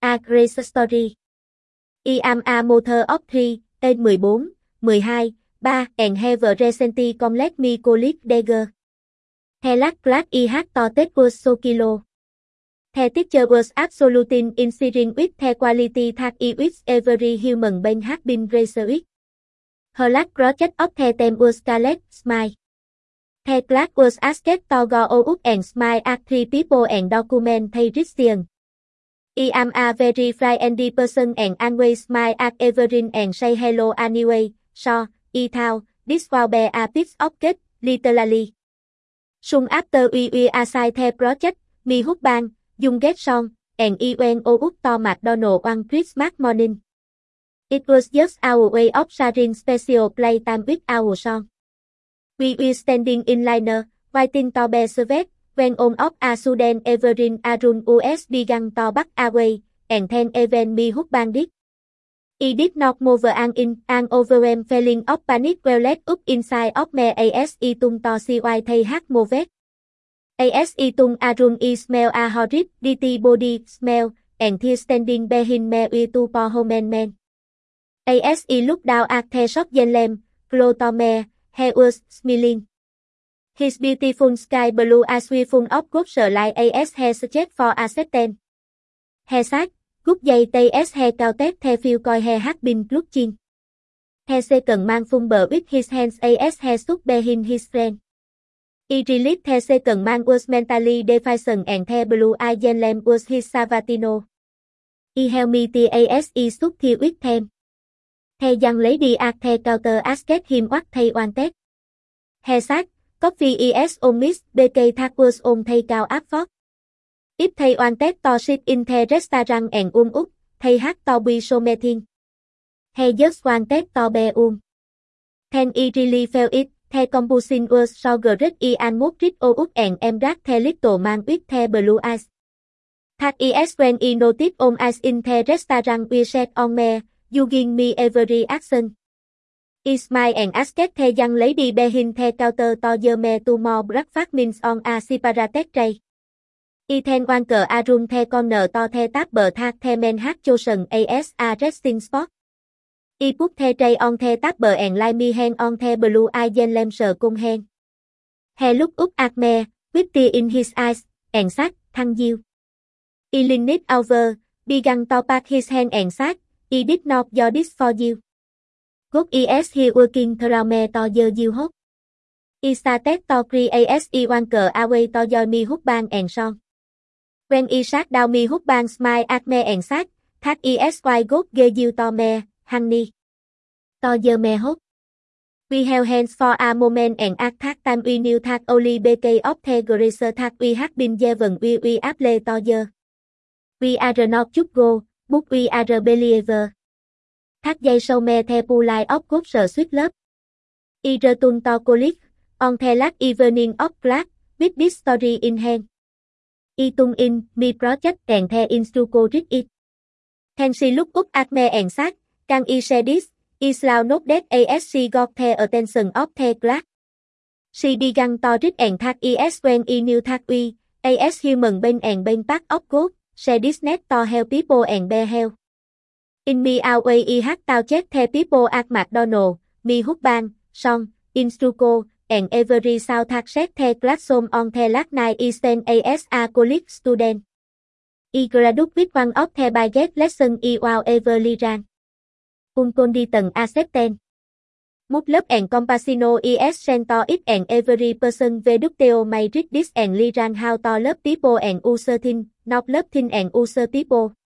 A Grace Story. I am a mother of three, age 14, 12, 3, and have recently come me college dagger. The last class I had taught was so kilo. The teacher was absolutely inspiring with the quality that I wish every human being had been raised with. Her last project of the theme was Scarlet Smile. The class was asked to go out and smile at three people and document their reaction. I am a very friendly person and always smile at everyone and say hello anyway, so, I thought, this will be a piece of cake, literally. Soon after we assigned the project, me husband, Jung get song, and I went out to McDonald's on Christmas morning. It was just our way of sharing special playtime with our son. We were standing in line, waiting to be served, when one of a sudden everything around us began to back away, and then even me husband did. I did not move in an overwhelming feeling of panic welled up inside of me as I tung to see why they had moved. As I tung around I smell a horrid, dirty body smell, and he standing behind me with two human men. As I looked down at the shop gentleman, close to me, he was smiling. His beautiful sky blue eyes were full of good like as he searched for a second. He said, "Good day as he counted the few coi he had been looking." He second man fumbled with his hands as he stood behind his friend. I realized the second man was mentally deficient and the blue-eyed gentleman was his Savatino. I held me the as I stood here with them. The young lady at the counter asked him what they wanted. He said, "Coffee is on Miss BK that was on the cao áp phót. If they wanted to sit in the restaurant and up, they had to be so meeting. He just wanted to be Then I really felt it, the composition was so great I almost read up and embraced the little man with the blue eyes. That is when I noticed on eyes in the restaurant we set on me, you give me every action. I smiled and asked the young lady behind the counter to give me two more breakfast meals on a separate tray. I then wanted around the corner to the table that the men had chosen as a resting spot. I put the tray on the table and laid my hand on the blue-eyed gentleman's cung hand. He looked up at me, with tears in his eyes, and said, "Thank you." I leaned over, began to pat his hand and said, "I did not do this for you. God is here working through me to give you hope." I started to cry as I wanted away to join my husband and son. When I sat down, my husband smiled at me and said, "That is why God gave you to me, honey. To give me hope." We held hands for a moment and at that time we knew that only BK of the grace that we had been given we apple to you. We are not just go, but we are believer. Thắt dây sau me the polite of God sweet love. I returned to college, on the last evening of class, with this story in hand. I tung in, me project and the instructor read it. Then she looked up at me and said, "Can I say this? Is now not that as she got the attention of the class." She began to read and that is when I knew that we, as human being and being part of God, share this net to help people and be help. In me our way I had to check the people at McDonald's, me husband, son, instructor, and every South had set the classroom on the last night I spent as a college student. I graduated with one of the biggest lessons I will ever learn. Condition acceptance. Much love and compassion is sent to each and every person Veduteo may read this and learn how to love people and other things, not love things and other people.